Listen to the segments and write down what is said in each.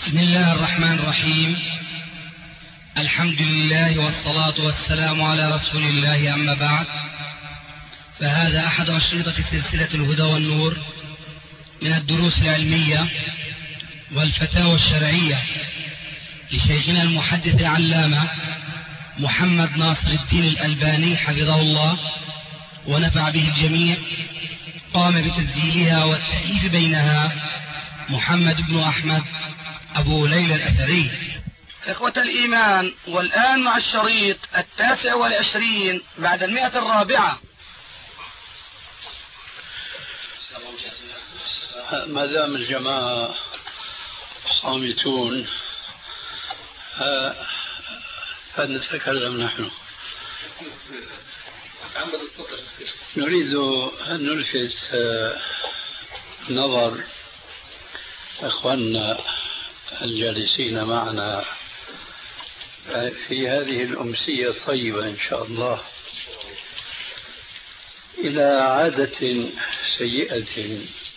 بسم الله الرحمن الرحيم. الحمد لله والصلاة والسلام على رسول الله، أما بعد، فهذا أحد أشرطة سلسلة الهدى والنور من الدروس العلمية والفتاوى الشرعية لشيخنا المحدث العلامة محمد ناصر الدين الألباني حفظه الله ونفع به الجميع. قام بتسجيلها والتأليف بينها محمد بن أحمد أبو ليلى الأثري. إخوة الإيمان، والآن مع الشريط 29 بعد 100. ما دام الجماعة صامتون فنتكلم نحن. نريد أن نلفت نظر إخواننا الجالسين معنا في هذه الأمسية الطيبة إن شاء الله إلى عادة سيئة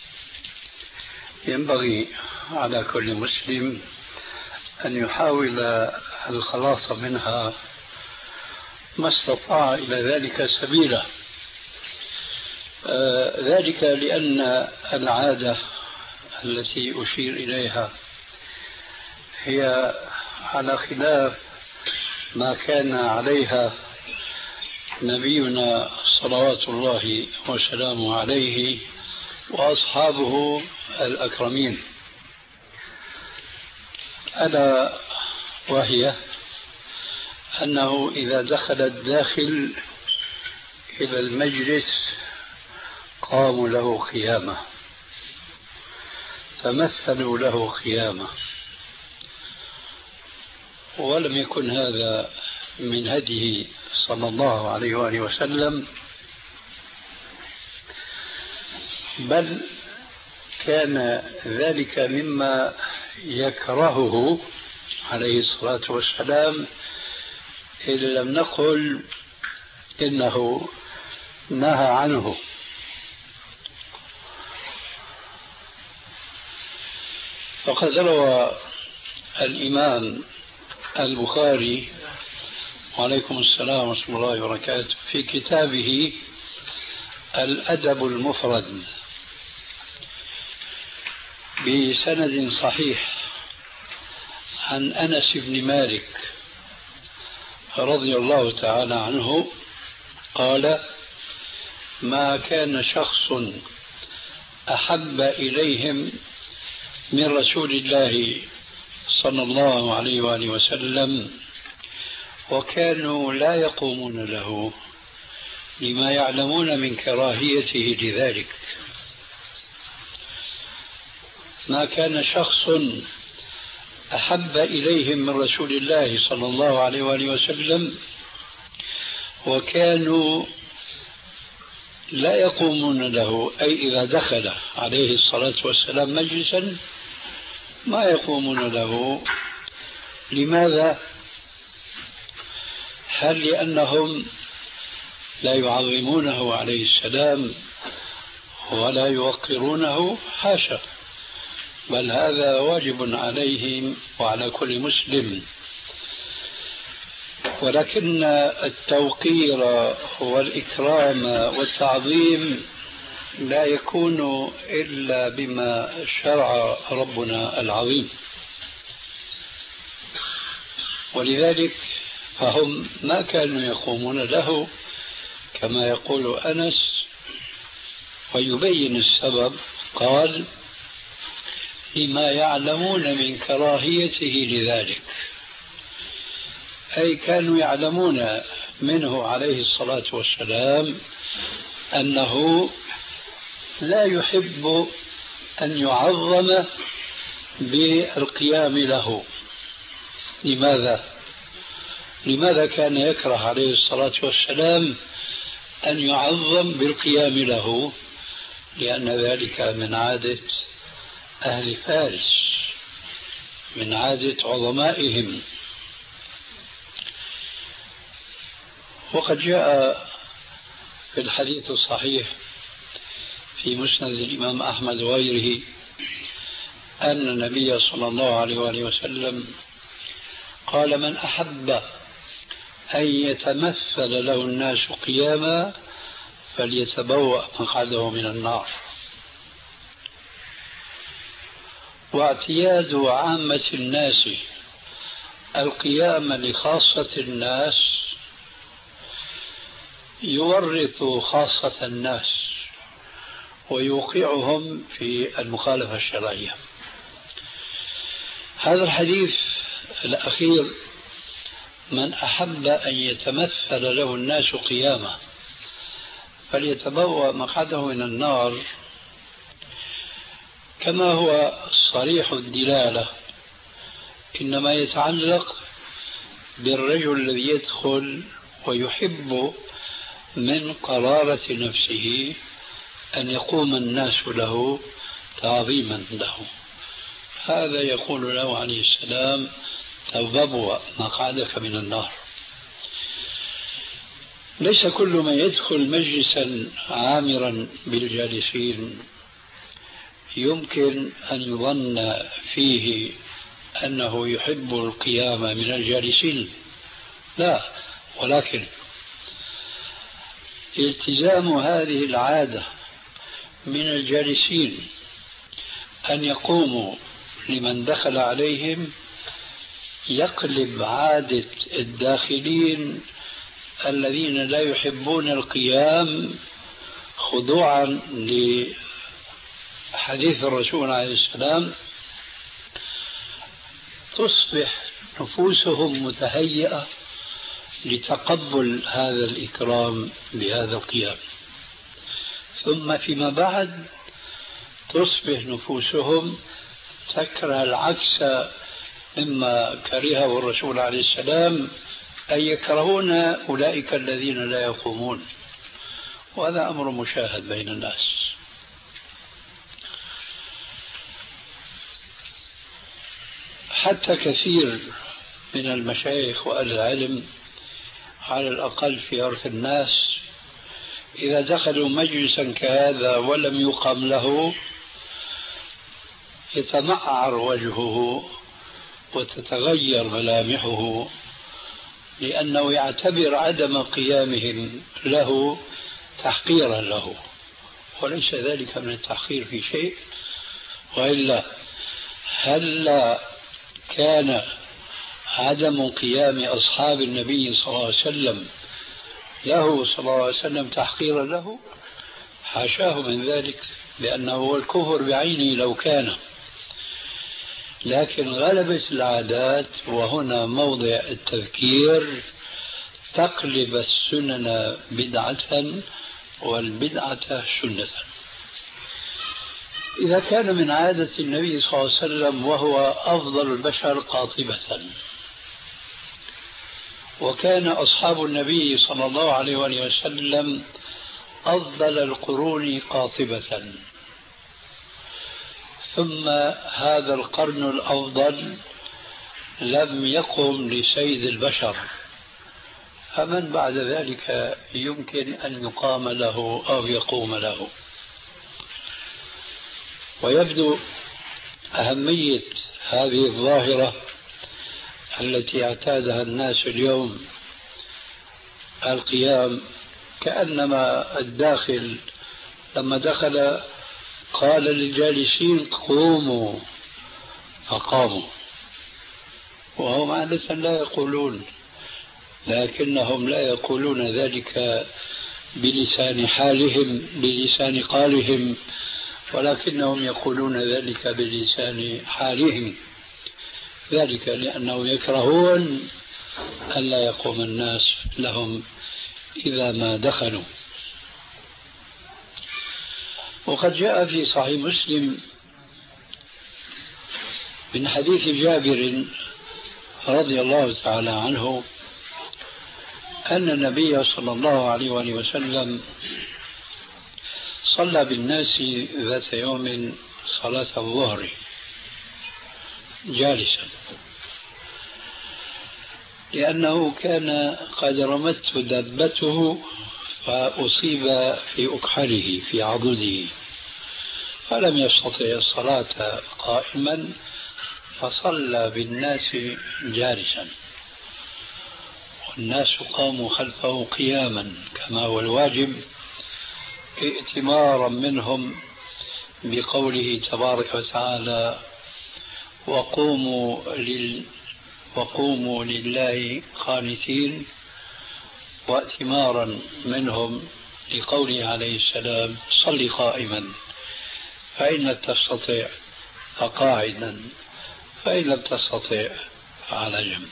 ينبغي على كل مسلم أن يحاول الخلاص منها ما استطاع إلى ذلك سبيلا. ذلك لأن العادة التي أشير إليها هي على خلاف ما كان عليها نبينا صلوات الله وسلامه عليه وأصحابه الأكرمين، ألا وهي أنه إذا دخل الداخل إلى المجلس قاموا له قيامة، تمثلوا له قيامة، ولم يكن هذا من هديه صلى الله عليه وآله وسلم، بل كان ذلك مما يكرهه عليه الصلاة والسلام، إن لم نقل إنه نهى عنه. فقد روى الإمام البخاري وعليكم السلام ورحمة الله وبركاته في كتابه الأدب المفرد بسند صحيح عن أنس بن مالك رضي الله تعالى عنه قال: ما كان شخص أحب إليهم من رسول الله صلى الله عليه وآله وسلم وكانوا لا يقومون له لما يعلمون من كراهيته لذلك. ما كان شخص أحب إليهم من رسول الله صلى الله عليه وآله وسلم وكانوا لا يقومون له، أي إذا دخل عليه الصلاة والسلام مجلسا ما يقومون له. لماذا؟ هل لأنهم لا يعظمونه عليه السلام ولا يوقرونه؟ حاشا، بل هذا واجب عليهم وعلى كل مسلم. ولكن التوقير والإكرام والتعظيم لا يكون إلا بما شرع ربنا العظيم، ولذلك فهم ما كانوا يقومون له كما يقول أنس، ويبين السبب قال: لما يعلمون من كراهيته لذلك، أي كانوا يعلمون منه عليه الصلاة والسلام أنه لا يحب أن يعظم بالقيام له. لماذا كان يكره عليه الصلاة والسلام أن يعظم بالقيام له؟ لأن ذلك من عادة أهل فارس، من عادة عظمائهم. وقد جاء في الحديث الصحيح في مسند الإمام أحمد وغيره أن النبي صلى الله عليه وآله وسلم قال: من أحب أن يتمثل له الناس قياما فليتبوأ مقعده من النار. واعتياد عامة الناس القيام لخاصة الناس يورط خاصة الناس ويوقعهم في المخالفة الشرعية. هذا الحديث الأخير: من أحب أن يتمثل له الناس قياما فليتبوأ مقعده من النار، كما هو صريح الدلالة إنما يتعلق بالرجل الذي يدخل ويحب من قرارة نفسه أن يقوم الناس له تعظيما له. هذا يقول له عليه السلام: تبوأ مقعدك من النار. ليس كل من يدخل مجلسا عامرا بالجالسين يمكن أن يظن فيه أنه يحب القيام من الجالسين، لا، ولكن التزام هذه العادة من الجالسين أن يقوموا لمن دخل عليهم يقلب عادة الداخلين الذين لا يحبون القيام خضوعا لحديث الرسول عليه السلام، تصبح نفوسهم متهيئة لتقبل هذا الإكرام بهذا القيام، ثم فيما بعد تصبح نفوسهم تكره العكس مما كرهه الرسول عليه السلام، أي يكرهون أولئك الذين لا يقومون. وهذا أمر مشاهد بين الناس. حتى كثير من المشايخ وأهل العلم على الأقل في عرف الناس إذا دخلوا مجلسا كهذا ولم يقم له يتمعر وجهه وتتغير ملامحه، لأنه يعتبر عدم قيامهم له تحقيرا له، وليس ذلك من التحقير في شيء. وإلا هل كان عدم قيام أصحاب النبي صلى الله عليه وسلم له صلى الله عليه وسلم تحقيرا له؟ حاشاه من ذلك، لأنه هو الكفر بعينه لو كان. لكن غلبت العادات، وهنا موضع التذكير، تقلب السنن بدعة والبدعة سنة. إذا كان من عادة النبي صلى الله عليه وسلم وهو أفضل البشر قاطبة، وكان أصحاب النبي صلى الله عليه وآله وسلم أفضل القرون قاطبة، ثم هذا القرن الأفضل لم يقم لسيد البشر، فمن بعد ذلك يمكن أن يقام له أو يقوم له؟ ويبدو أهمية هذه الظاهرة التي اعتادها الناس اليوم، القيام، كأنما الداخل لما دخل قال للجالسين قوموا فقاموا، وهم عادة لا يقولون، لكنهم لا يقولون ذلك بلسان حالهم بلسان قالهم، ولكنهم يقولون ذلك بلسان حالهم، ذلك لأنهم يكرهون ألا يقوم الناس لهم إذا ما دخلوا. وقد جاء في صحيح مسلم من حديث جابر رضي الله تعالى عنه أن النبي صلى الله عليه وآله وسلم صلى بالناس ذات يوم صلاة الظهر جالسا، لأنه كان قد رمته دابته فأصيب في أكحله في عضده، فلم يستطع الصلاة قائما فصلى بالناس جالسا، والناس قاموا خلفه قياما كما هو الواجب، ائتمارا منهم بقوله تبارك وتعالى: وقوموا لله قانتين، وائتمارا منهم لقوله عليه السلام: صل قائما، فإن لم تستطع فقاعدا، فإن لم تستطع فعلى جنب.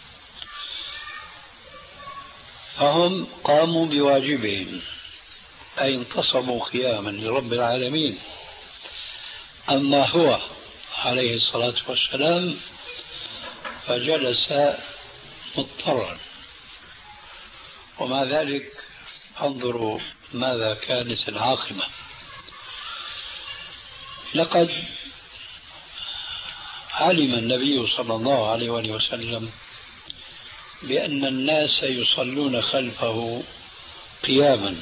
فهم قاموا بواجبهم، أي انتصبوا قياما لرب العالمين. أما هو عليه الصلاة والسلام فجلس مضطرا، ومع ذلك انظروا ماذا كانت العاقبة. لقد علم النبي صلى الله عليه وسلم بأن الناس يصلون خلفه قياما،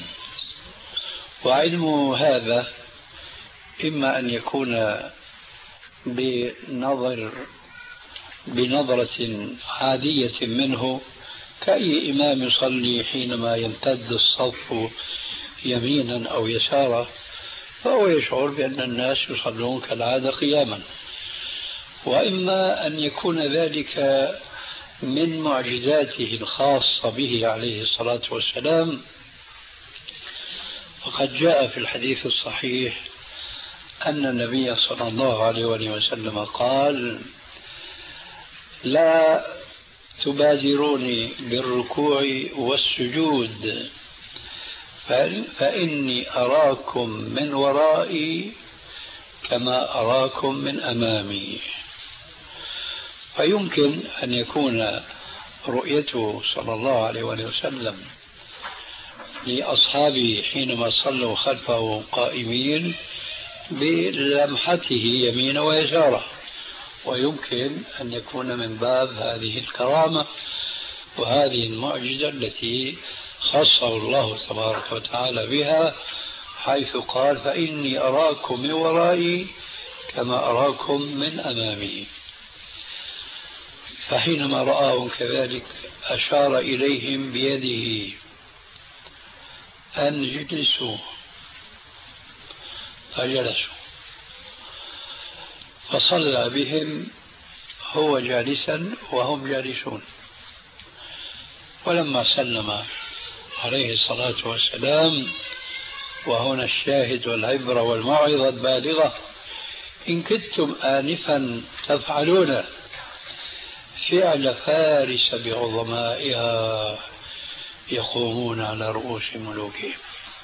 وعلم هذا إما أن يكون بنظرة عادية منه كأي إمام يصلي حينما يمتد الصف يمينا أو يسارا، فهو يشعر بأن الناس يصلون كالعادة قياما، وإما أن يكون ذلك من معجزاته الخاصة به عليه الصلاة والسلام. فقد جاء في الحديث الصحيح أن النبي صلى الله عليه وسلم قال: لا تبادروني بالركوع والسجود فإني أراكم من ورائي كما أراكم من أمامي. فيمكن أن يكون رؤيته صلى الله عليه وسلم لأصحابه حينما صلوا خلفه قائمين بلمحته يمين ويساره، ويمكن أن يكون من باب هذه الكرامة وهذه المعجزة التي خصه الله تبارك وتعالى بها، حيث قال: فإني أراكم من ورائي كما أراكم من أمامي. فحينما رآهم كذلك أشار إليهم بيده أن يجلسوا، فجلسوا، فصلى بهم هو جالسا وهم جالسون. ولما سلم عليه الصلاة والسلام، وهنا الشاهد والعبرة والموعظة البالغة: إن كنتم آنفا تفعلون فعل فارس بعظمائها يقومون على رؤوس ملوكهم.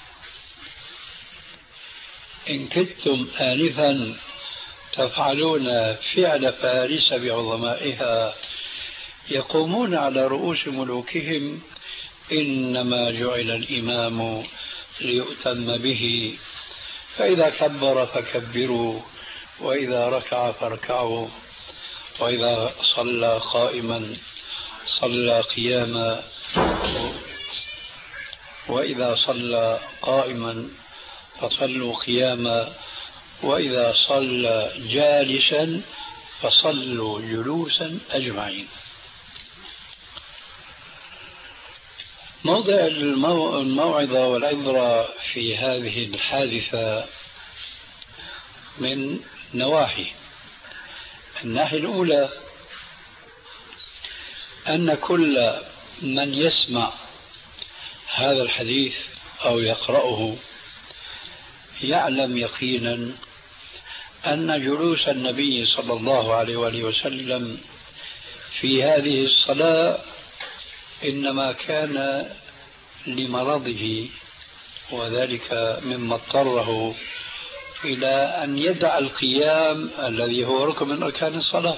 إن كنتم آنفا تفعلون فعل فارس بعظمائها يقومون على رؤوس ملوكهم، إنما جعل الإمام ليؤتم به، فإذا كبر فكبروا، وإذا ركع فاركعوا، وإذا صلى قائما صلى قياما، وإذا صلى قائما فصلوا قياما، وإذا صلى جالسا فصلوا جلوسا أجمعين. موضع الموعظة والعبرة في هذه الحادثة من نواحي. الناحية الأولى أن كل من يسمع هذا الحديث أو يقرأه يعلم يقينا أن جلوس النبي صلى الله عليه وسلم في هذه الصلاة إنما كان لمرضه، وذلك مما اضطره إلى أن يدع القيام الذي هو ركن من أركان الصلاة.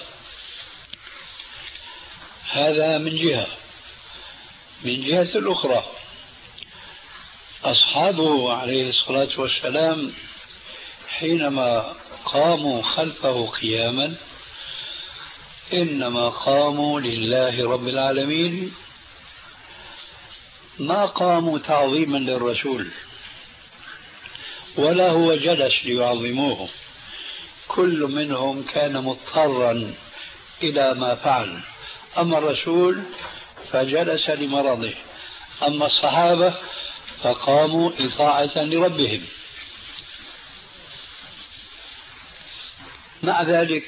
هذا من جهة. من جهة الأخرى أصحابه عليه الصلاة والسلام حينما قاموا خلفه قياما إنما قاموا لله رب العالمين، ما قاموا تعظيما للرسول ولا هو جلس ليعظموه، كل منهم كان مضطرا إلى ما فعل. أما الرسول فجلس لمرضه، أما الصحابة فقاموا إطاعة لربهم. مع ذلك،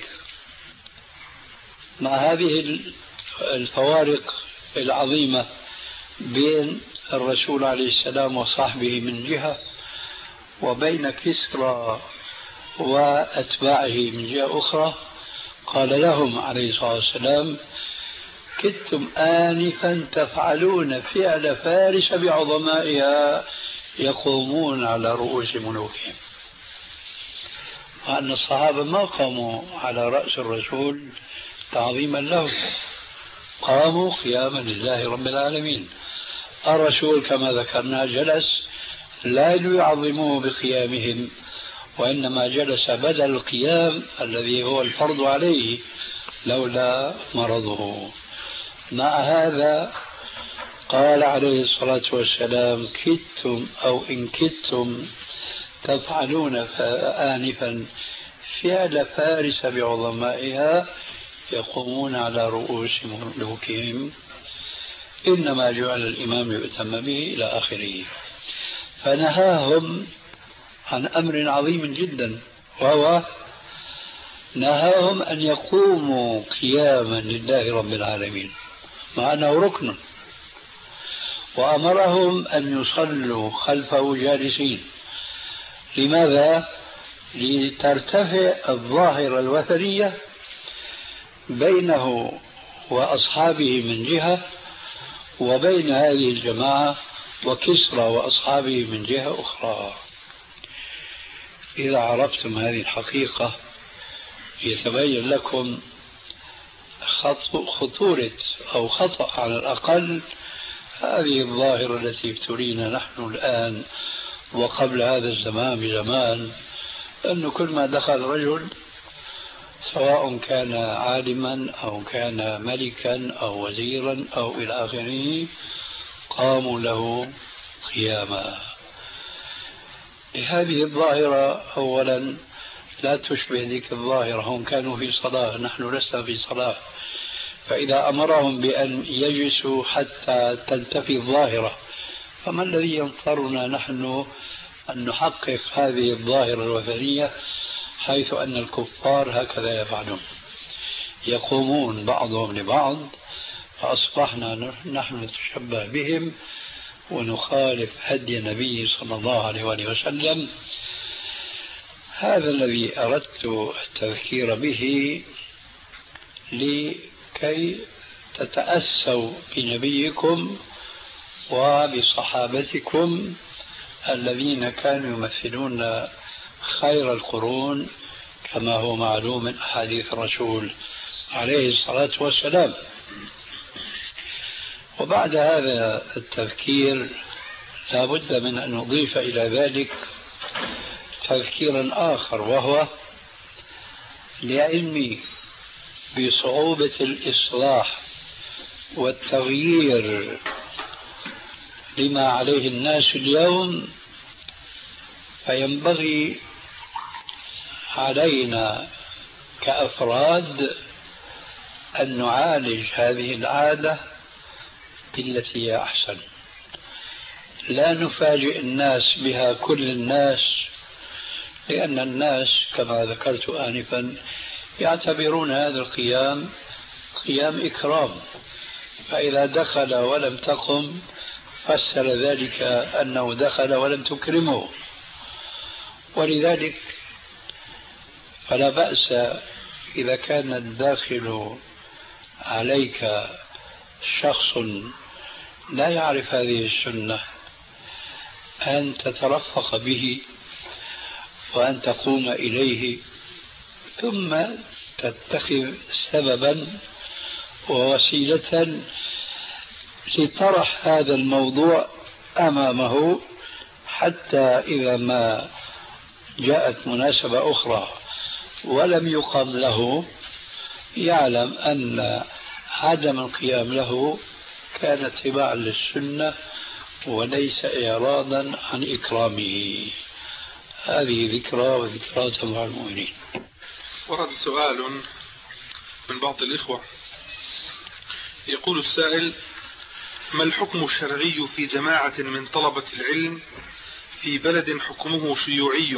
مع هذه الفوارق العظيمة بين الرسول عليه السلام وصحبه من جهة، وبين كسرى وأتباعه من جهة أخرى، قال لهم عليه الصلاة والسلام: كدتم آنفا تفعلون فعل فارس بعظمائها يقومون على رؤوس ملوكهم. وأن الصحابة ما قاموا على رأس الرسول تعظيما له، قاموا قياما لله رب العالمين. الرسول كما ذكرنا جلس لا ليعظموه بقيامهم، وإنما جلس بدل القيام الذي هو الفرض عليه لولا مرضه. مع هذا قال عليه الصلاة والسلام: كدتم أو إن كدتم تفعلون آنفا فعل فارس بعظمائها يقومون على رؤوس ملوكهم، إنما جعل الإمام يؤتم به إلى آخره. فنهاهم عن أمر عظيم جدا، وهو نهاهم أن يقوموا قياما لله رب العالمين مع أنه ركن، وأمرهم أن يصلوا خلفه جالسين. لماذا؟ لترتفع الظاهرة الوثنية بينه وأصحابه من جهة، وبين هذه الجماعة وكسرى وأصحابه من جهة أخرى. إذا عرفتم هذه الحقيقة يتبين لكم خطورة أو خطأ على الأقل هذه الظاهرة التي ابتلينا نحن الآن وقبل هذا الزمان بزمان، أنه كل ما دخل رجل سواء كان عالما أو كان ملكا أو وزيرا أو إلى آخره قاموا له قياما. هذه الظاهرة أولا لا تشبه ذيك الظاهرة، هم كانوا في صلاة، نحن لسنا في صلاة. فإذا أمرهم بأن يجلسوا حتى تنتفي الظاهرة، فما الذي ينطرنا نحن أن نحقق هذه الظاهرة الوثنية، حيث أن الكفار هكذا يفعلون، يقومون بعضهم لبعض، فأصبحنا نحن نتشبه بهم ونخالف هدي النبي صلى الله عليه وسلم. هذا الذي أردت التذكير به لكي تتأسوا بنبيكم وبصحابتكم الذين كانوا يمثلون خير القرون كما هو معلوم من أحاديث الرسول عليه الصلاة والسلام. وبعد هذا التذكير لا بد من أن نضيف إلى ذلك تذكيرا آخر، وهو لعلمي بصعوبة الإصلاح والتغيير لما عليه الناس اليوم، فينبغي علينا كأفراد أن نعالج هذه العادة بالتي هي أحسن. لا نفاجئ الناس بها كل الناس، لأن الناس كما ذكرت آنفا يعتبرون هذا القيام قيام إكرام، فإذا دخل ولم تقم فسر ذلك أنه دخل ولم تكرمه. ولذلك فلا بأس إذا كان الداخل عليك شخص لا يعرف هذه السنة أن تترفق به وأن تقوم إليه، ثم تتخذ سببا ووسيلة لطرح هذا الموضوع أمامه، حتى إذا ما جاءت مناسبة أخرى ولم يقم له يعلم أن عدم القيام له كان اتباعا للسنة وليس إعراضا عن إكرامه. هذه ذكرى وذكرى تنفع المؤمنين. ورد سؤال من بعض الإخوة يقول السائل: ما الحكم الشرعي في جماعة من طلبة العلم في بلد حكمه شيوعي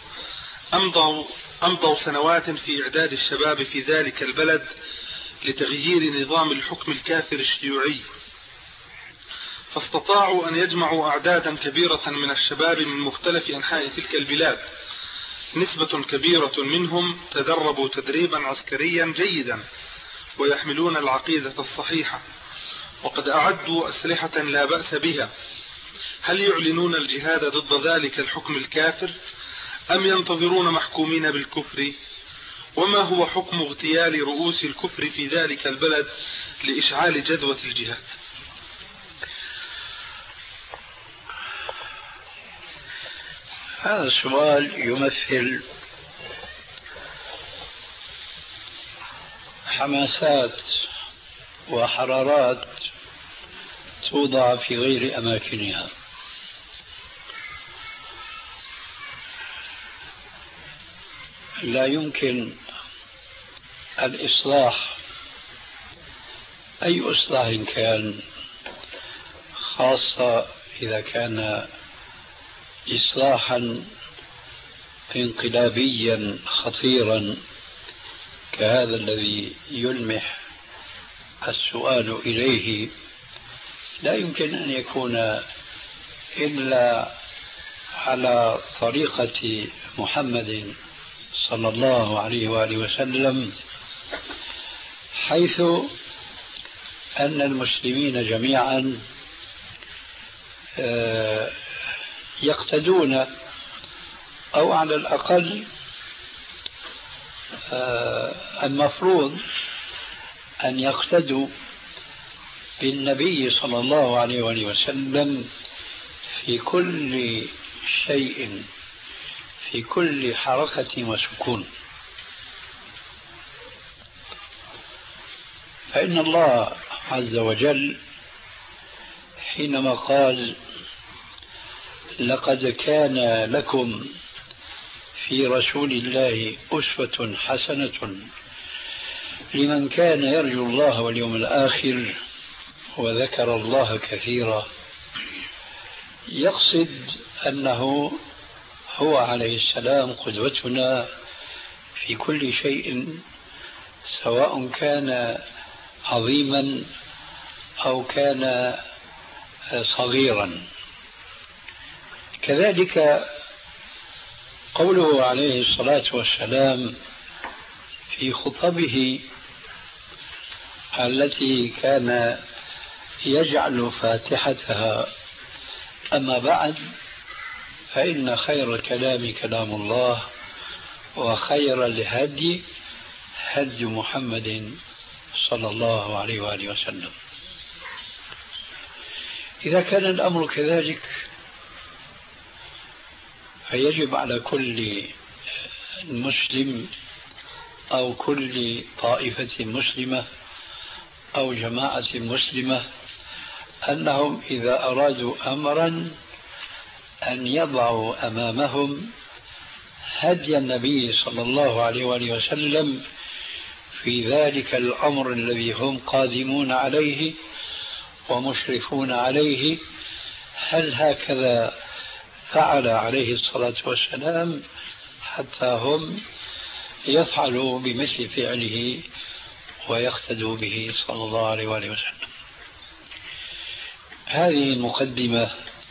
أمضوا سنوات في إعداد الشباب في ذلك البلد لتغيير نظام الحكم الكافر الشيوعي، فاستطاعوا أن يجمعوا أعدادا كبيرة من الشباب من مختلف أنحاء تلك البلاد، نسبة كبيرة منهم تدربوا تدريبا عسكريا جيدا ويحملون العقيدة الصحيحة وقد أعدوا أسلحة لا بأس بها، هل يعلنون الجهاد ضد ذلك الحكم الكافر أم ينتظرون محكومين بالكفر؟ وما هو حكم اغتيال رؤوس الكفر في ذلك البلد لإشعال جدوى الجهاد؟ هذا السؤال يمثل حماسات وحرارات توضع في غير أماكنها. لا يمكن الإصلاح، أي إصلاح كان، خاصة إذا كان إصلاحا انقلابيا خطيرا كهذا الذي يلمح السؤال إليه، لا يمكن أن يكون إلا على طريقة محمد صلى الله عليه وآله وسلم، حيث أن المسلمين جميعا يقتدون أو على الأقل المفروض أن يقتدوا بالنبي صلى الله عليه وآله وسلم في كل شيء، في كل حركة وسكون. فإن الله عز وجل حينما قال: لقد كان لكم في رسول الله أسوة حسنة لمن كان يرجو الله واليوم الآخر وذكر الله كثيرا، يقصد أنه هو عليه السلام قدوتنا في كل شيء، سواء كان عظيما أو كان صغيرا. كذلك قوله عليه الصلاة والسلام في خطبه التي كان يجعل فاتحتها: أما بعد فإن خير الكلام كلام الله وخير الهدي هدي محمد صلى الله عليه وآله وسلم. إذا كان الأمر كذلك فيجب على كل مسلم أو كل طائفة مسلمة أو جماعة مسلمة أنهم إذا أرادوا أمرا أن يضعوا أمامهم هدي النبي صلى الله عليه وآله وسلم في ذلك الأمر الذي هم قادمون عليه ومشرفون عليه. هل هكذا فعل عليه الصلاة والسلام حتى هم يفعلوا بمثل فعله ويقتدوا به صلى الله عليه وآله وسلم؟ هذه المقدمة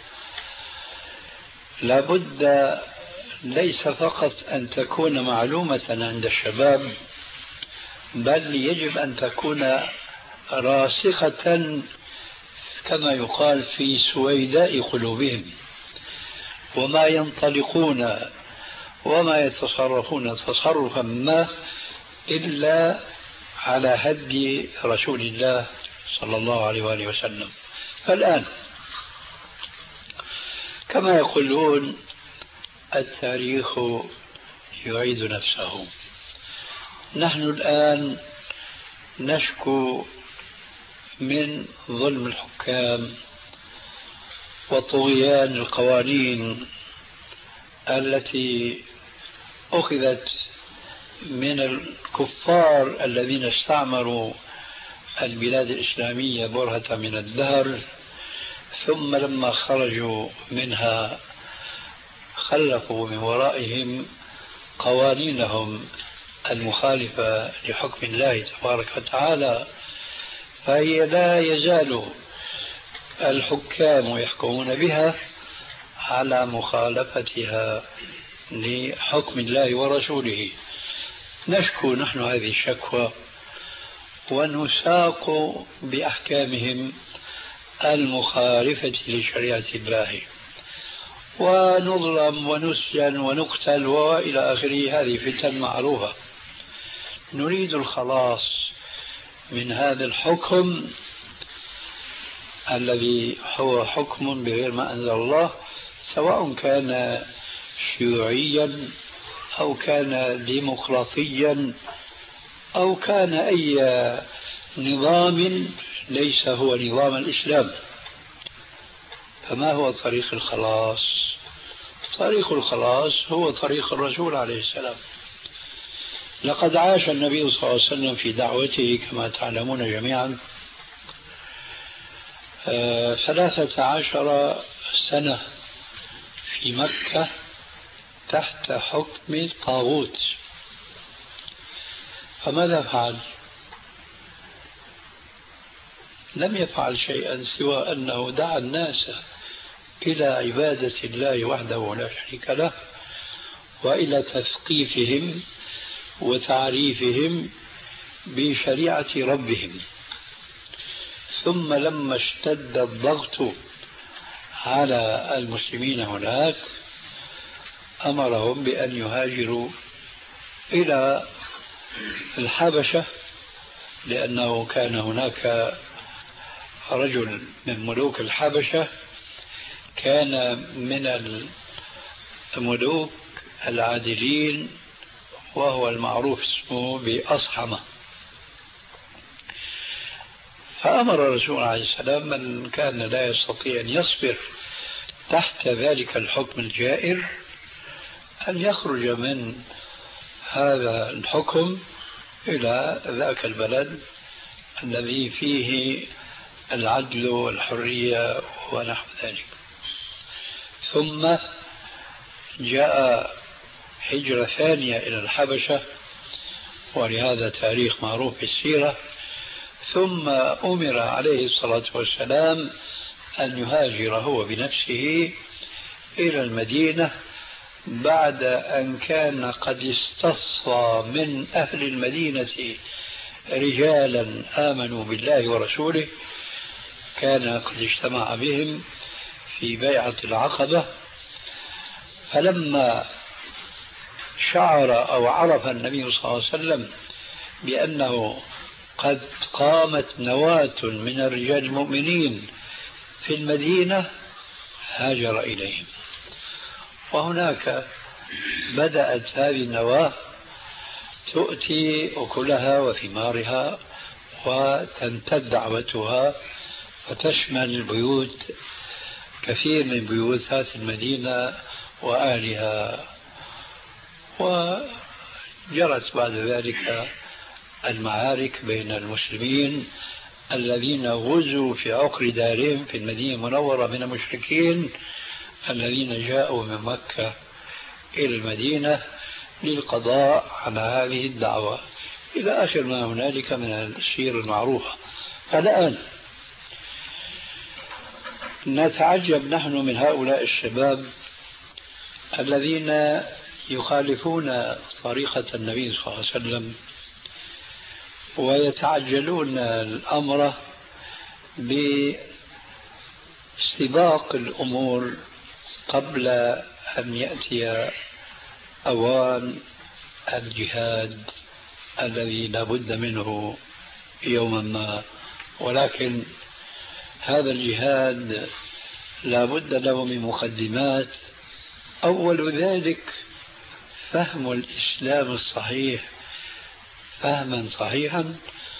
لابد ليس فقط أن تكون معلومة عند الشباب، بل يجب أن تكون راسخة كما يقال في سويداء قلوبهم، وما ينطلقون وما يتصرفون تصرفا ما إلا على هدي رسول الله صلى الله عليه وآله وسلم. فالآن كما يقولون التاريخ يعيد نفسه. نحن الآن نشكو من ظلم الحكام وطغيان القوانين التي أخذت من الكفار الذين استعمروا البلاد الإسلامية برهة من الدهر، ثم لما خرجوا منها خلقوا من ورائهم قوانينهم المخالفة لحكم الله تبارك وتعالى، فهي لا يزال الحكام يحكمون بها على مخالفتها لحكم الله ورسوله. نشكو نحن هذه الشكوى ونساق بأحكامهم المخالفة لشريعة الله، ونظلم ونسجن ونقتل وإلى آخره. هذه فتن معروفة. نريد الخلاص من هذا الحكم الذي هو حكم بغير ما أنزل الله، سواء كان شيوعيا أو كان ديمقراطيا أو كان أي نظام ليس هو نظام الإسلام. فما هو طريق الخلاص؟ طريق الخلاص هو طريق الرسول عليه السلام. لقد عاش النبي صلى الله عليه وسلم في دعوته كما تعلمون جميعا 13 سنة في مكة تحت حكم الطاغوت. فماذا فعل؟ لم يفعل شيئا سوى أنه دعا الناس إلى عبادة الله وحده لا شريك له، وإلى تثقيفهم وتعريفهم بشريعة ربهم. ثم لما اشتد الضغط على المسلمين هناك أمرهم بأن يهاجروا إلى الحبشة، لأنه كان هناك رجل من ملوك الحبشة كان من الملوك العادلين، وهو المعروف اسمه بأصحمة. فأمر الرسول عليه السلام من كان لا يستطيع أن يصبر تحت ذلك الحكم الجائر أن يخرج من هذا الحكم إلى ذاك البلد الذي فيه العدل والحرية ونحو ذلك. ثم جاء هجرة ثانية إلى الحبشة، ولهذا تاريخ معروف في السيرة. ثم أمر عليه الصلاة والسلام أن يهاجر هو بنفسه إلى المدينة بعد أن كان قد استصفى من أهل المدينة رجالا آمنوا بالله ورسوله، كان قد اجتمع بهم في بيعة العقبة. فلما شعر أو عرف النبي صلى الله عليه وسلم بأنه قد قامت نواة من الرجال المؤمنين في المدينة هاجر إليهم. وهناك بدأت هذه النواة تؤتي أكلها وثمارها وتمتد دعوتها فتشمل البيوت، كثير من بيوتات المدينة وأهلها. وجرت بعد ذلك المعارك بين المسلمين الذين غزوا في عقر دارهم في المدينة المنورة من المشركين الذين جاءوا من مكة إلى المدينة للقضاء على هذه الدعوة إلى آخر ما هنالك من السير المعروفة. فالآن نتعجب نحن من هؤلاء الشباب الذين يخالفون طريقة النبي صلى الله عليه وسلم ويتعجلون الأمر باستباق الأمور قبل أن يأتي أوان الجهاد الذي لا بد منه يوما ما. ولكن هذا الجهاد لا بد له من مقدمات، أول ذلك فهم الإسلام الصحيح فهما صحيحا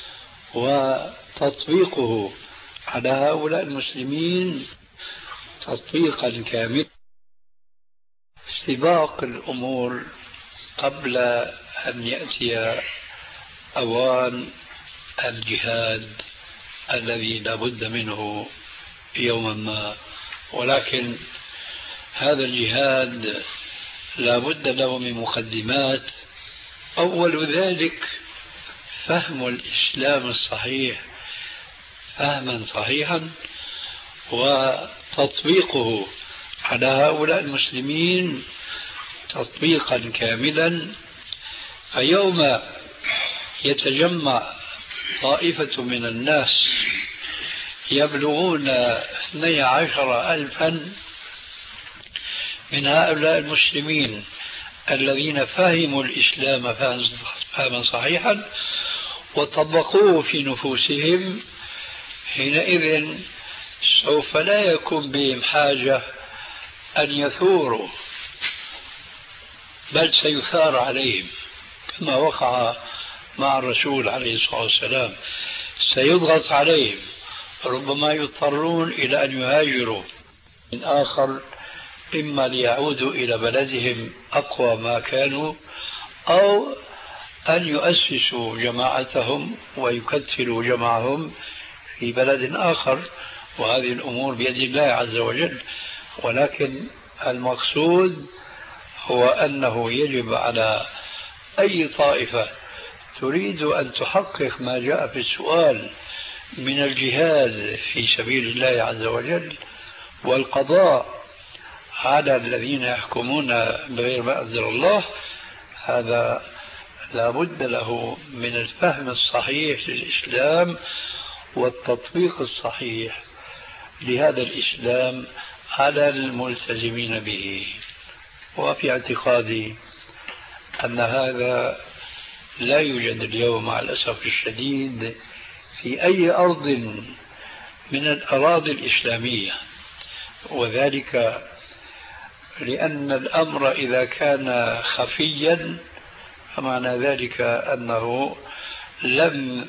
وتطبيقه على هؤلاء المسلمين تطبيقا كاملا. سباق الأمور قبل أن يأتي أوان الجهاد الذي لا بد منه يوما ما. ولكن هذا الجهاد لا بد له من مقدمات، أول ذلك فهم الإسلام الصحيح فهما صحيحا وتطبيقه على هؤلاء المسلمين تطبيقا كاملا. فيوم يتجمع طائفة من الناس يبلغون 12,000 من هؤلاء المسلمين الذين فهموا الإسلام فهما صحيحا وطبقوه في نفوسهم، حينئذ سوف لا يكون بهم حاجة أن يثوروا، بل سيثار عليهم كما وقع مع الرسول عليه الصلاة والسلام. سيضغط عليهم، ربما يضطرون إلى أن يهاجروا من آخر، إما ليعودوا إلى بلدهم أقوى ما كانوا، أو أن يؤسسوا جماعتهم ويكتلوا جمعهم في بلد آخر، وهذه الأمور بيد الله عز وجل. ولكن المقصود هو أنه يجب على أي طائفة تريد أن تحقق ما جاء في السؤال من الجهاد في سبيل الله عز وجل والقضاء على الذين يحكمون بغير ما أنزل الله، هذا لا بد له من الفهم الصحيح للإسلام والتطبيق الصحيح لهذا الإسلام على الملتزمين به. وفي اعتقادي أن هذا لا يوجد اليوم مع الأسف الشديد في أي أرض من الأراضي الإسلامية، وذلك لأن الأمر إذا كان خفيا فمعنى ذلك أنه لم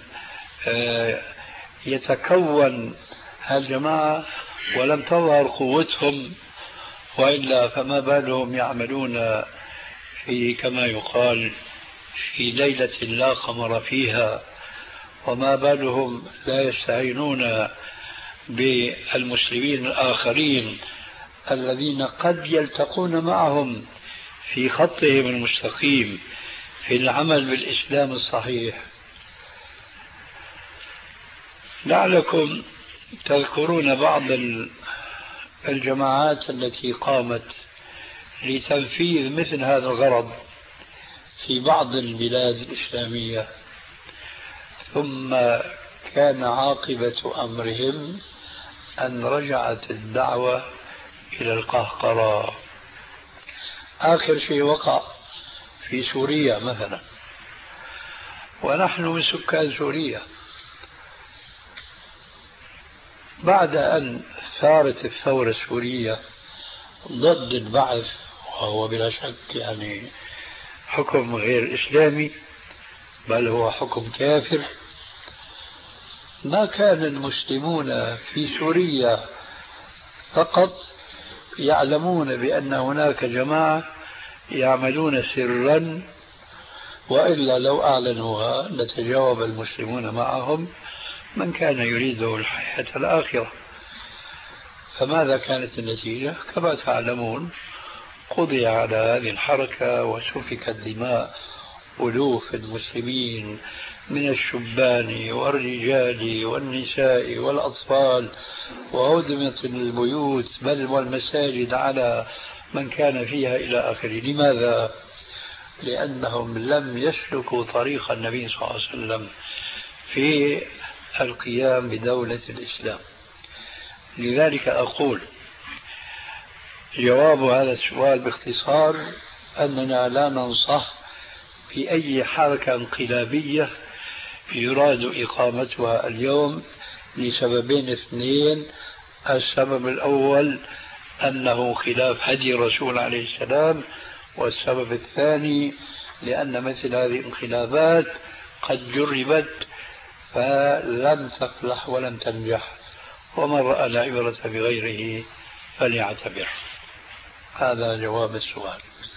يتكون هالجماعة ولم تظهر قوتهم، وإلا فما بالهم يعملون في كما يقال في ليلة لا قمر فيها، وما بالهم لا يستعينون بالمسلمين الآخرين الذين قد يلتقون معهم في خطهم المستقيم في العمل بالإسلام الصحيح. لعلكم تذكرون بعض الجماعات التي قامت لتنفيذ مثل هذا الغرض في بعض البلاد الإسلامية، ثم كان عاقبة أمرهم أن رجعت الدعوة إلى القهقرة. آخر شيء وقع في سوريا مثلا، ونحن من سكان سوريا. بعد أن ثارت الثورة السورية ضد البعث، وهو بلا شك يعني حكم غير إسلامي بل هو حكم كافر، ما كان المسلمون في سوريا فقط يعلمون بأن هناك جماعة يعملون سرا، وإلا لو أعلنوها لتجاوب المسلمون معهم من كان يريده الحياة الآخرة. فماذا كانت النتيجة؟ كما تعلمون قضي على هذه الحركة وسفكت دماء ألوف المسلمين من الشبان والرجال والنساء والأطفال، وهدمت البيوت بل والمساجد على من كان فيها إلى آخره. لماذا؟ لأنهم لم يسلكوا طريق النبي صلى الله عليه وسلم في القيام بدولة الإسلام. لذلك أقول جواب هذا السؤال باختصار أننا لا ننصح في أي حركة انقلابية يراد إقامتها اليوم لسببين اثنين. السبب الأول أنه خلاف هدي الرسول عليه السلام، والسبب الثاني لأن مثل هذه الانقلابات قد جربت فلم تفلح ولم تنجح، ومن رأى العبرة بغيره فليعتبر. هذا جواب السؤال.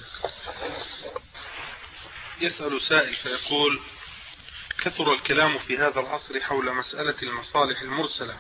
يسأل سائل فيقول: كثر الكلام في هذا العصر حول مسألة المصالح المرسلة،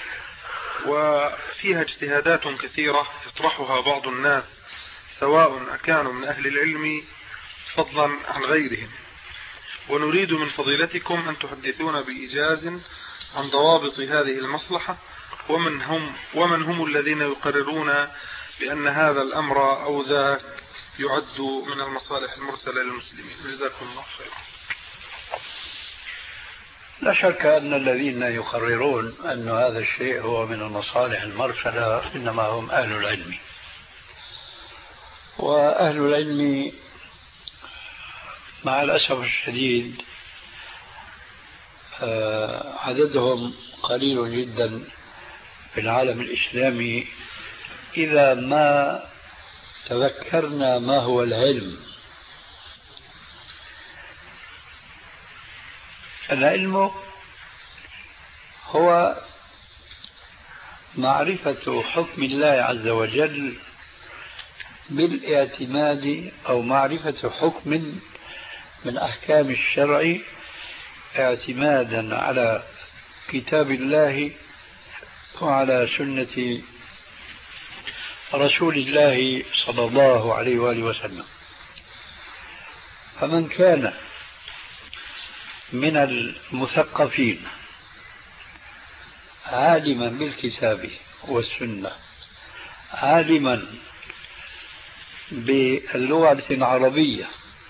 وفيها اجتهادات كثيرة يطرحها بعض الناس سواء أكانوا من أهل العلم فضلا عن غيرهم، ونريد من فضيلتكم أن تحدثونا بإيجاز عن ضوابط هذه المصلحة، ومن هم الذين يقررون بأن هذا الأمر أو ذاك يعد من المصالح المرسلة للمسلمين. جزاكم الله خيرا. لا شك أن الذين يقررون أن هذا الشيء هو من المصالح المرسلة إنما هم أهل العلم، وأهل العلم مع الأسف الشديد عددهم قليل جدا في العالم الإسلامي إذا ما تذكرنا ما هو العلم. العلم هو معرفة حكم الله عز وجل بالاعتماد، أو معرفة حكم من أحكام الشرع اعتمادا على كتاب الله وعلى سنة رسول الله صلى الله عليه وآله وسلم. فمن كان من المثقفين عالما بالكتاب والسنة، عالما باللغة العربية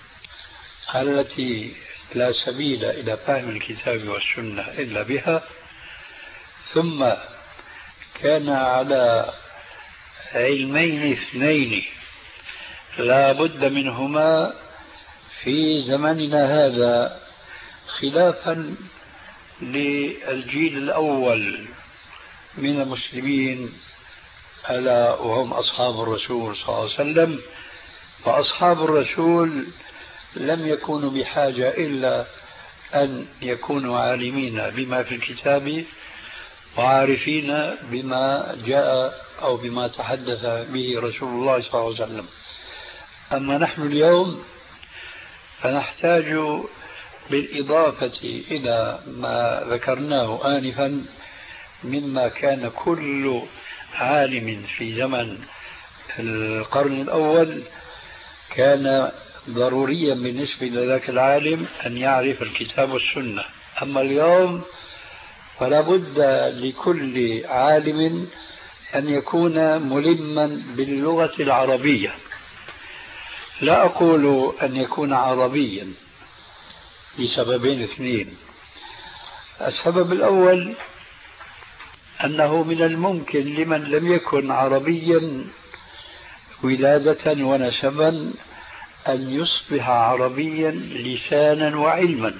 التي لا سبيل إلى فهم الكتاب والسنة إلا بها، ثم كان على علمين اثنين لا بد منهما في زمننا هذا، خلافا للجيل الأول من المسلمين ألا وهم أصحاب الرسول صلى الله عليه وسلم. فأصحاب الرسول لم يكونوا بحاجة إلا أن يكونوا عالمين بما في الكتاب وعارفين بما جاء أو بما تحدث به رسول الله صلى الله عليه وسلم. أما نحن اليوم فنحتاج بالإضافة إلى ما ذكرناه آنفا مما كان كل عالم في زمن القرن الأول كان ضروريا بالنسبة لذاك العالم أن يعرف الكتاب والسنة. أما اليوم فلا بد لكل عالم أن يكون ملما باللغة العربية. لا أقول أن يكون عربيا لسببين اثنين. السبب الأول أنه من الممكن لمن لم يكن عربيا ولادة ونسبا أن يصبح عربيا لسانا وعلما،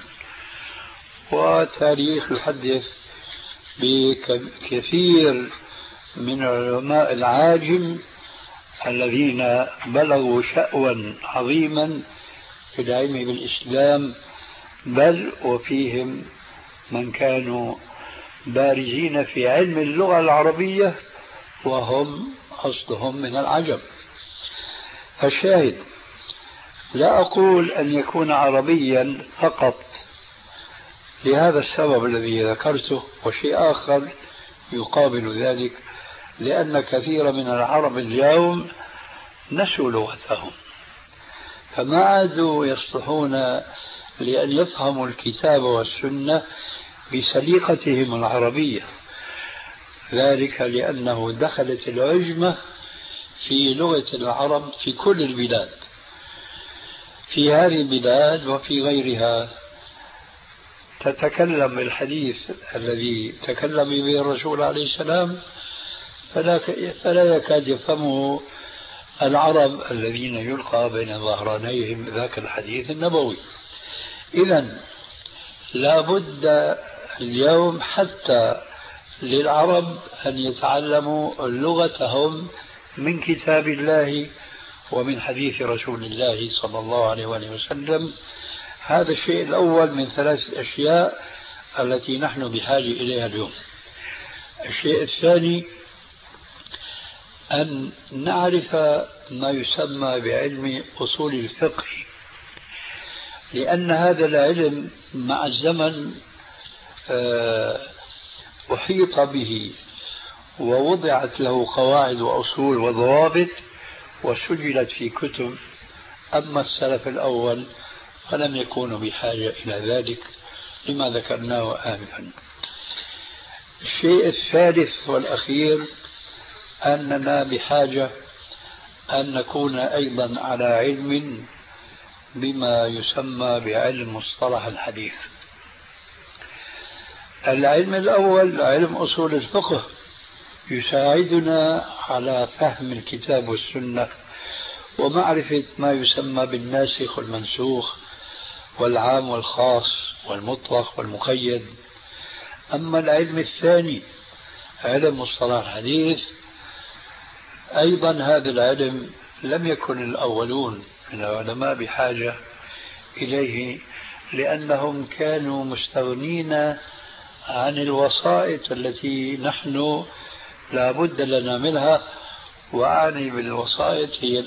وتاريخ يحدث بكثير من علماء العاجم الذين بلغوا شأوا عظيما في العلم بالإسلام، بل وفيهم من كانوا بارزين في علم اللغة العربية وهم أصلهم من العجم. الشاهد لا أقول أن يكون عربيا فقط لهذا السبب الذي ذكرته، وشيء آخر يقابل ذلك، لأن كثير من العرب اليوم نسوا لغتهم فما عادوا يصلحون لأن يفهموا الكتاب والسنة بسليقتهم العربية، ذلك لأنه دخلت العجمة في لغة العرب في كل البلاد، في هذه البلاد وفي غيرها تتكلم بالحديث الذي تكلم به الرسول عليه السلام فلا يكاد يفهمه العرب الذين يلقى بين ظهرانيهم ذاك الحديث النبوي. إذن لا بد اليوم حتى للعرب أن يتعلموا لغتهم من كتاب الله ومن حديث رسول الله صلى الله عليه وسلم. هذا الشيء الأول من ثلاث أشياء التي نحن بحاجة إليها اليوم. الشيء الثاني أن نعرف ما يسمى بعلم أصول الفقه، لأن هذا العلم مع الزمن أحيط به ووضعت له قواعد وأصول وضوابط وسجلت في كتب. أما السلف الأول فلم يكونوا بحاجة إلى ذلك لما ذكرناه آنفا. الشيء الثالث والأخير أننا بحاجة أن نكون أيضا على علم بما يسمى بعلم مصطلح الحديث. العلم الأول علم أصول الفقه يساعدنا على فهم الكتاب والسنة ومعرفة ما يسمى بالناسخ والمنسوخ والعام والخاص والمطلق والمقيد. أما العلم الثاني علم مصطلح الحديث، أيضا هذا العلم لم يكن الأولون من العلماء بحاجة إليه، لأنهم كانوا مستغنين عن الوسائط التي نحن لا بد لنا منها. وأعني بالوسائط هي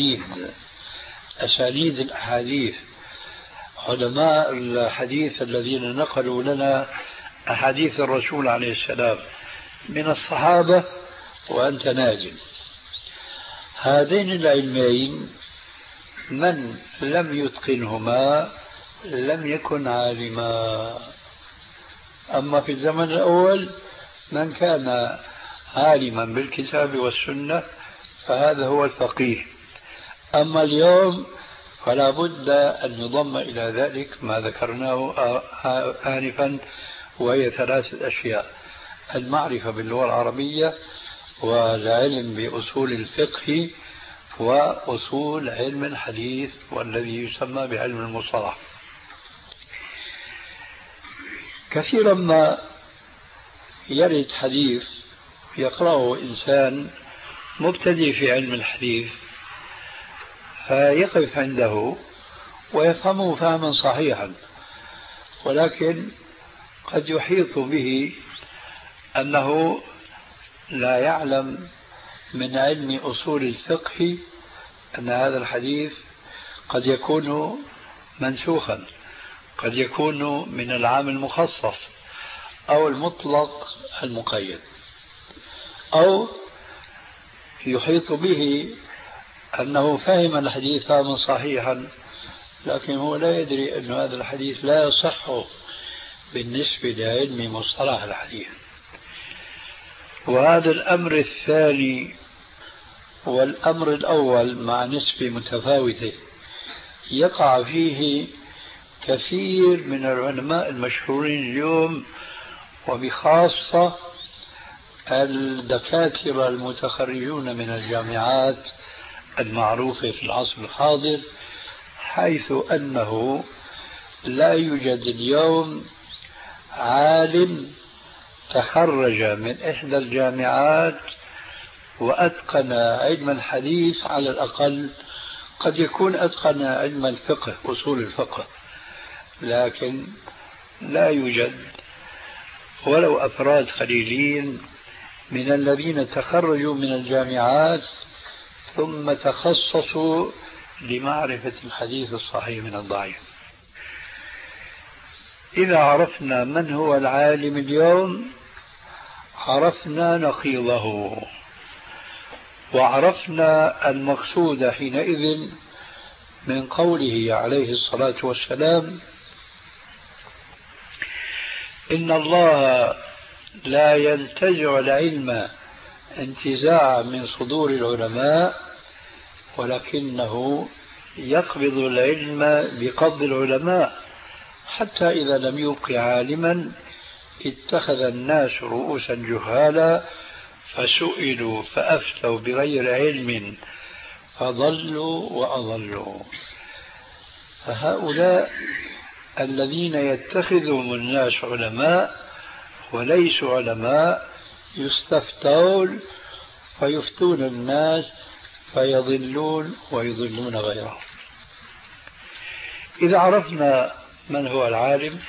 أسانيد الأحاديث. علماء الحديث الذين نقلوا لنا أحاديث الرسول عليه السلام من الصحابة وأنت ناجم، هذين العلمين من لم يتقنهما لم يكن عالما. أما في الزمن الأول من كان عالما بالكتاب والسنة فهذا هو الفقيه. أما اليوم فلا بد أن يضم إلى ذلك ما ذكرناه آنفا، وهي ثلاثة أشياء: المعرفة باللغة العربية، والعلم بأصول الفقه، وأصول علم الحديث والذي يسمى بعلم المصطلح. كثيرا ما يرد حديث يقرأه إنسان مبتدئ في علم الحديث فيقف عنده ويفهمه فهما صحيحا، ولكن قد يحيط به أنه لا يعلم من علم أصول الفقه أن هذا الحديث قد يكون منسوخا، قد يكون من العام المخصص أو المطلق المقيد، أو يحيط به أنه فهم الحديث فهما صحيحا لكن هو لا يدري أن هذا الحديث لا يصح بالنسبة لعلم مصطلح الحديث. وهذا الأمر الثاني والأمر الأول مع نسبة متفاوتة يقع فيه كثير من العلماء المشهورين اليوم، وبخاصة الدكاترة المتخرجون من الجامعات المعروفة في العصر الحاضر، حيث أنه لا يوجد اليوم عالم تخرج من إحدى الجامعات وأتقن علم الحديث، على الأقل قد يكون أتقن علم الفقه أصول الفقه، لكن لا يوجد ولو أفراد قليلين من الذين تخرجوا من الجامعات ثم تخصصوا لمعرفة الحديث الصحيح من الضعيف. إذا عرفنا من هو العالم اليوم عرفنا نقيضه، وعرفنا المقصود حينئذ من قوله عليه الصلاة والسلام: إن الله لا ينتزع العلم انتزاعا من صدور العلماء، ولكنه يقبض العلم بقبض العلماء، حتى إذا لم يبق عالما اتخذ الناس رؤوسا جهالا فسئلوا فأفتوا بغير علم فضلوا وأضلوا. فهؤلاء الذين يتخذهم الناس علماء وليسوا علماء يستفتون فيفتون الناس فيضلون ويضلون غيرهم. إذا عرفنا من هو العالم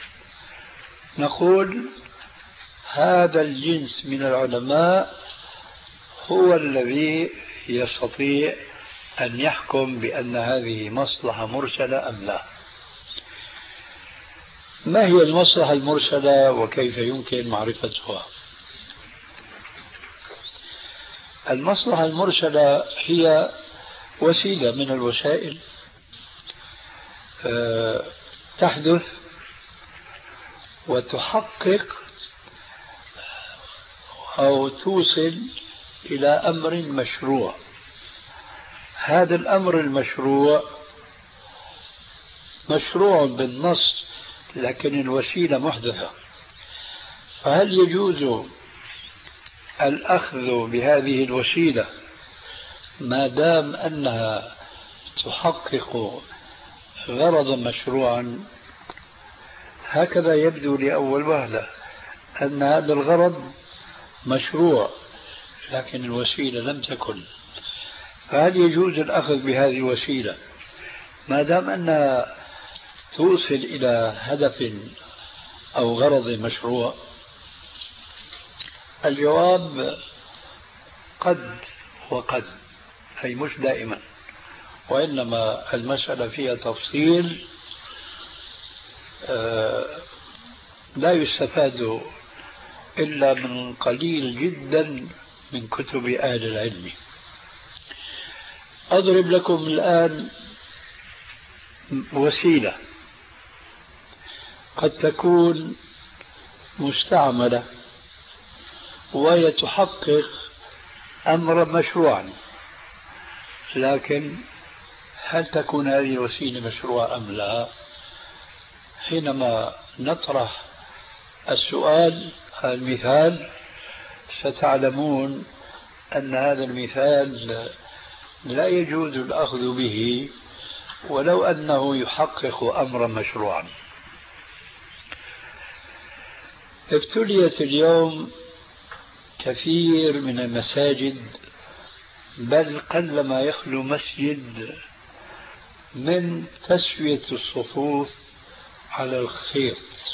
نقول هذا الجنس من العلماء هو الذي يستطيع أن يحكم بأن هذه مصلحة مرسلة أم لا. ما هي المصلحة المرسلة وكيف يمكن معرفتها؟ المصلحة المرسلة هي وسيلة من الوسائل تحدث وتحقق أو توصل إلى أمر مشروع. هذا الأمر المشروع مشروع بالنص، لكن الوسيلة محدثة. فهل يجوز الأخذ بهذه الوسيلة ما دام أنها تحقق غرضا مشروعا؟ هكذا يبدو لأول وهلة أن هذا الغرض مشروع لكن الوسيلة لم تكن. فهل يجوز الأخذ بهذه الوسيلة ما دام أنها توصل إلى هدف أو غرض مشروع؟ الجواب قد وقد، أي مش دائما، وإنما المسألة فيها تفصيل لا يستفاد إلا من قليل جدا من كتب أهل العلم. أضرب لكم الآن وسيلة قد تكون مستعملة وهي تحقق أمرا مشروعا، لكن هل تكون هذه الوسيلة مشروعة أم لا؟ حينما نطرح السؤال المثال ستعلمون أن هذا المثال لا يجوز الأخذ به ولو أنه يحقق أمرا مشروعا. ابتليت اليوم كثير من المساجد، بل قلما يخلو مسجد من تسوية الصفوف على الخيط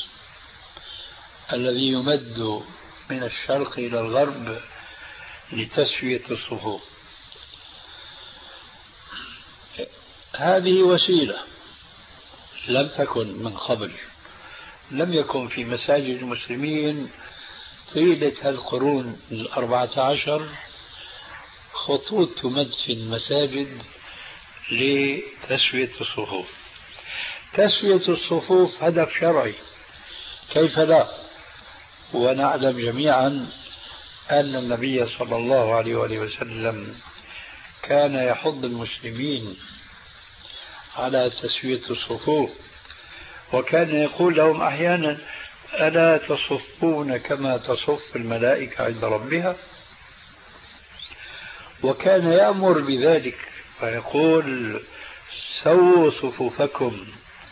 الذي يمد من الشرق إلى الغرب لتسوية الصفوف. هذه وسيلة لم تكن من قبل، لم يكن في مساجد المسلمين طيلة القرون 14 خطوط تمد في المساجد لتسوية الصفوف. تسوية الصفوف هدف شرعي، كيف لا؟ ونعلم جميعا أن النبي صلى الله عليه وآله وسلم كان يحض المسلمين على تسوية الصفوف، وكان يقول لهم أحيانا: ألا تصفون كما تصف الملائكة عند ربها؟ وكان يأمر بذلك فيقول: سووا صفوفكم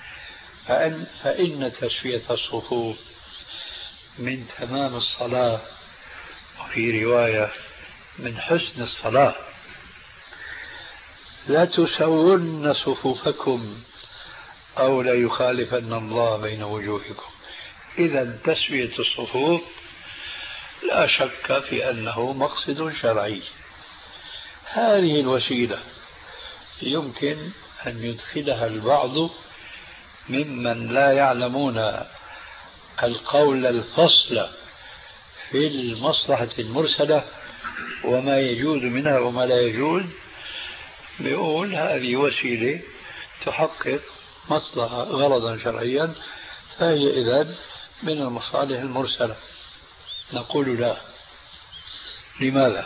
فإن تسوية الصفوف من تمام الصلاة، وفي رواية من حسن الصلاة. لا تسون صفوفكم أو لا يخالفن الله بين وجوهكم. إذا تسوية الصفوف لا شك في أنه مقصد شرعي. هذه الوسيلة يمكن أن يدخلها البعض ممن لا يعلمون القول الفصل في المصلحة المرسلة وما يجوز منها وما لا يجوز، بيقول هذه وسيلة تحقق مصلحة غرضا شرعيا فهي إذن من المصالح المرسلة. نقول لا. لماذا؟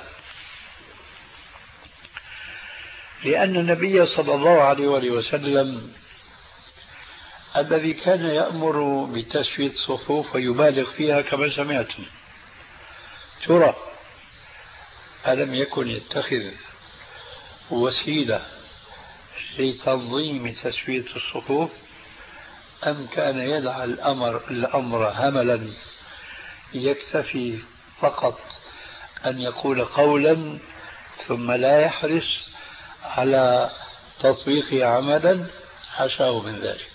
لأن النبي صلى الله عليه وسلم الذي كان يأمر بتسوية الصفوف ويبالغ فيها كما سمعتم، ترى ألم يكن يتخذ وسيلة لتنظيم تسوية الصفوف، أم كان يدعى الأمر هملا يكتفي فقط أن يقول قولا ثم لا يحرص على تطبيقه عملا؟ حاشاه من ذلك.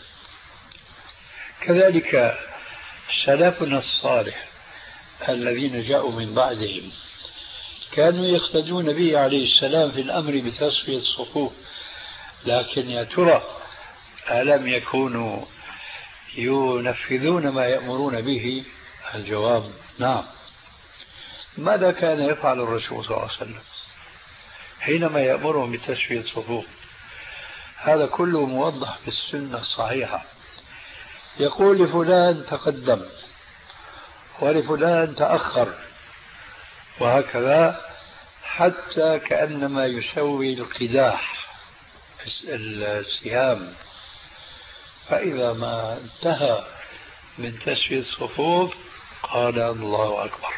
كذلك سلفنا الصالح الذين جاءوا من بعدهم كانوا يقتدون به عليه السلام في الأمر بتصفية الصفوف، لكن يا ترى ألم يكونوا ينفذون ما يأمرون به؟ الجواب نعم. ماذا كان يفعل الرسول صلى الله عليه وسلم حينما يأمرهم بتسوية الصفوف؟ هذا كله موضح في السنة الصحيحة. يقول لفلان تقدم ولفلان تأخر، وهكذا حتى كأنما يسوي القداح السهام. فإذا ما انتهى من تسوية الصفوف قال الله أكبر.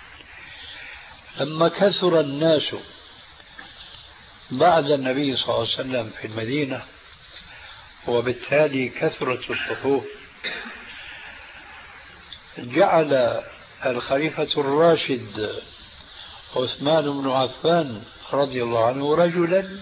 لما كثر الناس بعد النبي صلى الله عليه وسلم في المدينة وبالتالي كثرت الصفوف، جعل الخليفة الراشد عثمان بن عفان رضي الله عنه رجلا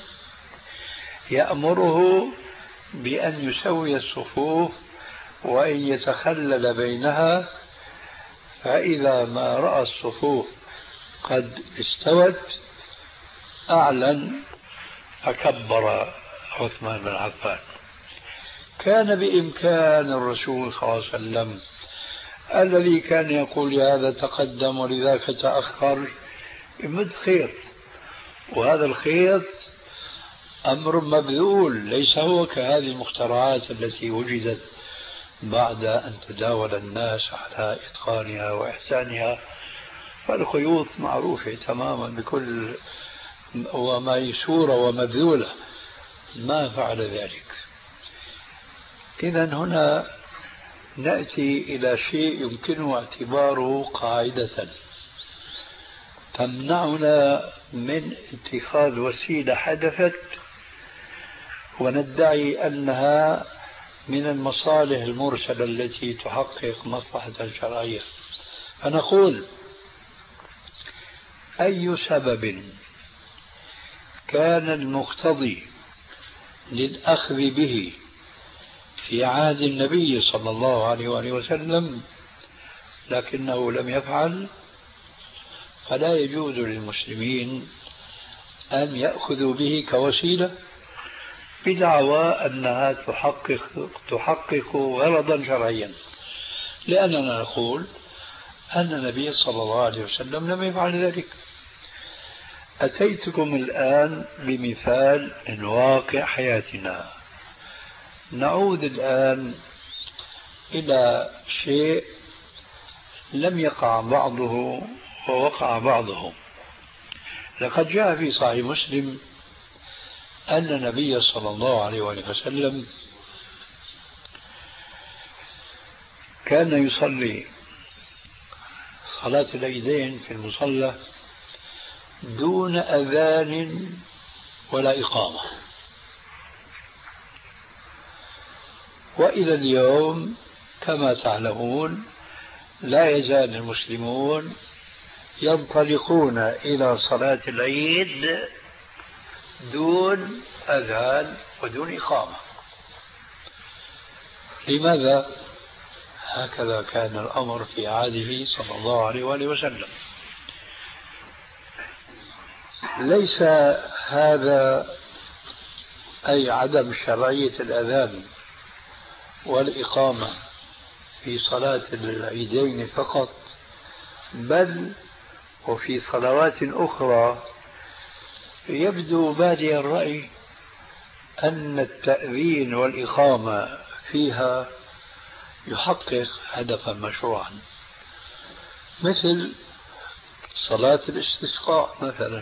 يأمره بأن يسوي الصفوف وأن يتخلل بينها، فإذا ما رأى الصفوف قد استوت أعلن فكبر عثمان بن عفان. كان بإمكان الرسول صلى الله عليه وسلم الذي كان يقول لهذا تقدم ولذاك تأخر يمد خيط، وهذا الخيط أمر مبذول، ليس هو كهذه المخترعات التي وجدت بعد أن تداول الناس على إتقانها وإحسانها. فالخيوط معروفة تماما بكل وميسورة ومبذولة، ما فعل ذلك. إذن هنا نأتي إلى شيء يمكنه اعتباره قاعدة تمنعنا من اتخاذ وسيلة حدثت وندعي أنها من المصالح المرسلة التي تحقق مصلحة شرعية. فنقول أي سبب كان المقتضي للأخذ به في عهد النبي صلى الله عليه وآله وسلم لكنه لم يفعل، فلا يجوز للمسلمين أن يأخذوا به كوسيلة بدعوى أنها تحقق غرضا شرعيا، لأننا نقول أن النبي صلى الله عليه وسلم لم يفعل ذلك. أتيتكم الآن بمثال من واقع حياتنا. نعود الآن إلى شيء لم يقع بعضه ووقع بعضه. لقد جاء في صحيح مسلم أن النبي صلى الله عليه وسلم كان يصلي صلاة العيدين في المصلى دون أذان ولا إقامة. وإلى اليوم كما تعلمون لا يزال المسلمون ينطلقون إلى صلاة العيد دون أذان ودون إقامة. لماذا؟ هكذا كان الأمر في عهده صلى الله عليه وآله وسلم. ليس هذا أي عدم شرعية الأذان والإقامة في صلاة العيدين فقط، بل وفي صلوات أخرى يبدو بادي الرأي أن التأذين والإقامة فيها يحقق هدفا مشروعا، مثل صلاة الاستسقاء مثلا.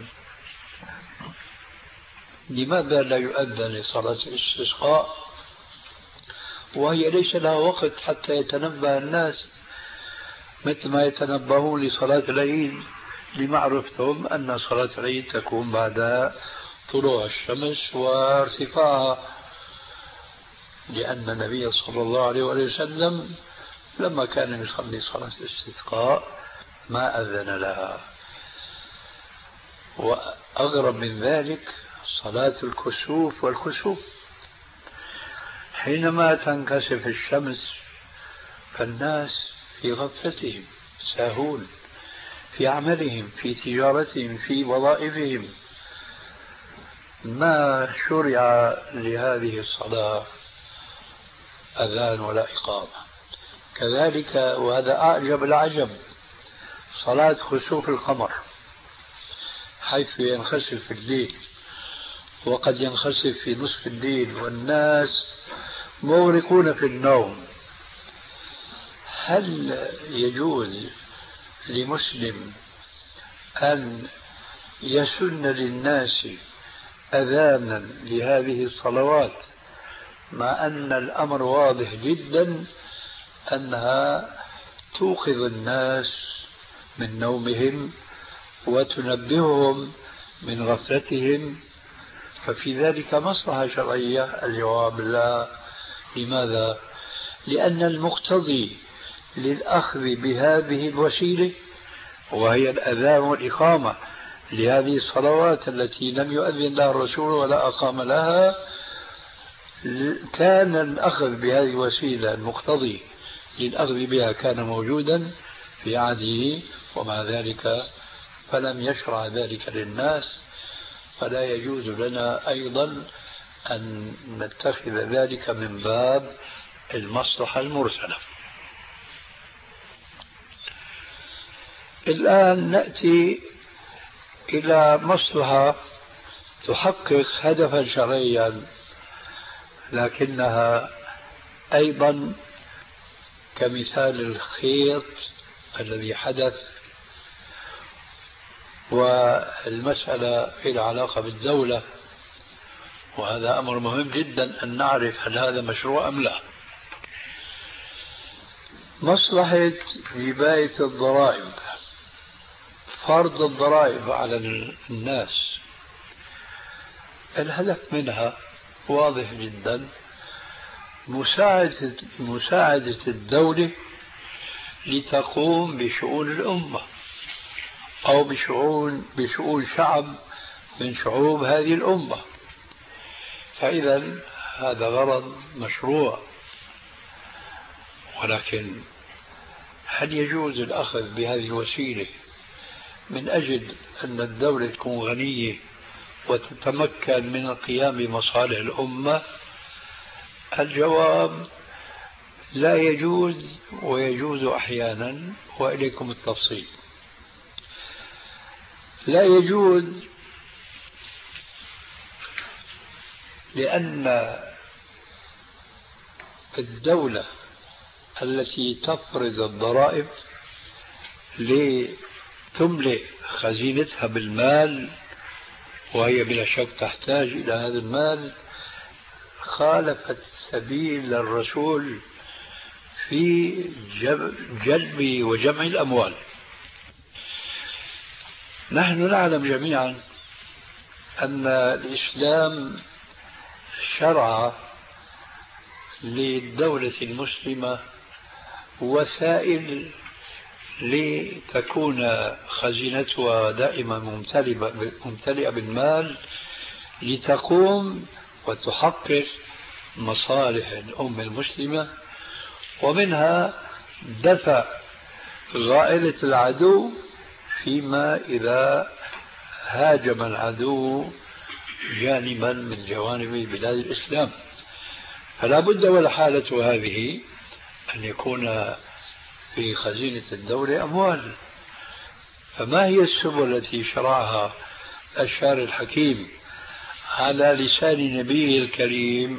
لماذا لا يؤذن لصلاة الاستسقاء وهي ليس لها وقت حتى يتنبه الناس مثل ما يتنبهون لصلاة العيد لمعرفتهم أن صلاة العيد تكون بعد طلوع الشمس وارتفاعها؟ لأن النبي صلى الله عليه وسلم لما كان يصلي صلاة الاستسقاء ما أذن لها. وأغرب من ذلك صلاة الكسوف والكسوف، حينما تنكسف الشمس فالناس في غفلتهم ساهون في عملهم، في تجارتهم، في وظائفهم، ما شرع لهذه الصلاة أذان ولا إقامة. كذلك وهذا أعجب العجب صلاة خسوف القمر، حيث ينخسف في الليل، وقد ينخسف في نصف الليل والناس مغرقون في النوم. هل يجوز لمسلم أن يسن للناس أذانا لهذه الصلوات مع أن الأمر واضح جدا أنها توقظ الناس من نومهم وتنبههم من غفلتهم، ففي ذلك مصلحة شرعية؟ الجواب لا. لماذا؟ لأن المقتضي للأخذ بهذه الوسيلة وهي الأذان والإقامة لهذه الصلوات التي لم يؤذن لها الرسول ولا أقام لها، كان الأخذ بهذه الوسيلة المقتضي للأخذ بها كان موجودا في عهده، ومع ذلك فلم يشرع ذلك للناس، فلا يجوز لنا أيضا أن نتخذ ذلك من باب المصلحة المرسلة. الآن نأتي إلى مصلحة تحقق هدفا شرعيا، لكنها أيضا كمثال الخيط الذي حدث، والمسألة في علاقة بالدولة، وهذا أمر مهم جدا أن نعرف هل هذا مشروع أم لا. مصلحة جباية الضرائب، فرض الضرائب على الناس، الهدف منها واضح جدا، مساعدة الدولة لتقوم بشؤون الأمة أو بشؤون شعب من شعوب هذه الأمة. فإذا هذا غرض مشروع، ولكن هل يجوز الأخذ بهذه الوسيلة من أجل أن الدولة تكون غنية وتتمكن من القيام بمصالح الأمة؟ الجواب لا يجوز، ويجوز أحيانا، وإليكم التفصيل. لا يجوز لأن الدولة التي تفرض الضرائب لتملئ خزينتها بالمال، وهي بلا شك تحتاج إلى هذا المال، خالفت سبيل الرسول في جلب وجمع الأموال. نحن نعلم جميعا أن الإسلام شرع للدولة المسلمة وسائل لتكون خزينتها دائما ممتلئة بالمال، لتقوم وتحقق مصالح الأمة المسلمة، ومنها دفع غائلة العدو فيما إذا هاجم العدو جانبا من جوانب بلاد الإسلام. فلا بد والحالة هذه أن يكون في خزينة الدولة أموال. فما هي السبل التي شرعها الشارع الحكيم على لسان نبيه الكريم؟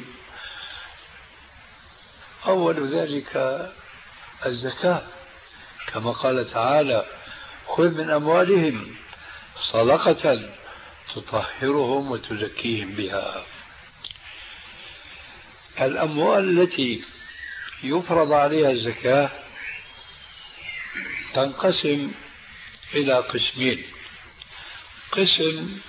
أول ذلك الزكاة، كما قال تعالى: خذ من أموالهم صدقة تطهرهم وتزكيهم بها. الأموال التي يفرض عليها الزكاة تنقسم إلى قسمين: قسم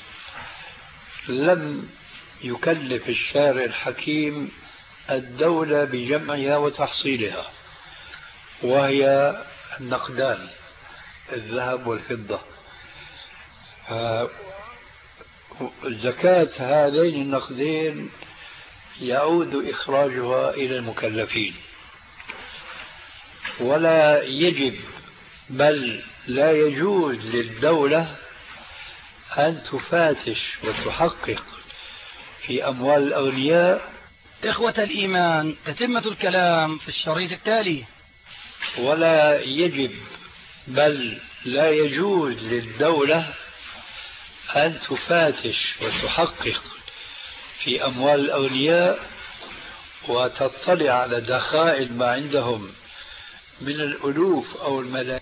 لم يكلف الشارع الحكيم الدولة بجمعها وتحصيلها، وهي النقدان، الذهب والفضة. زكاة هذين النقدين يعود إخراجها إلى المكلفين، ولا يجب بل لا يجوز للدولة أن تفتش وتحقق في أموال الأغنياء. إخوة الإيمان، تتمة الكلام في الشريط التالي. ولا يجب بل لا يجوز للدولة أن تفتش وتحقق في أموال الأغنياء وتطلع على دخائل ما عندهم من الألوف أو الملايين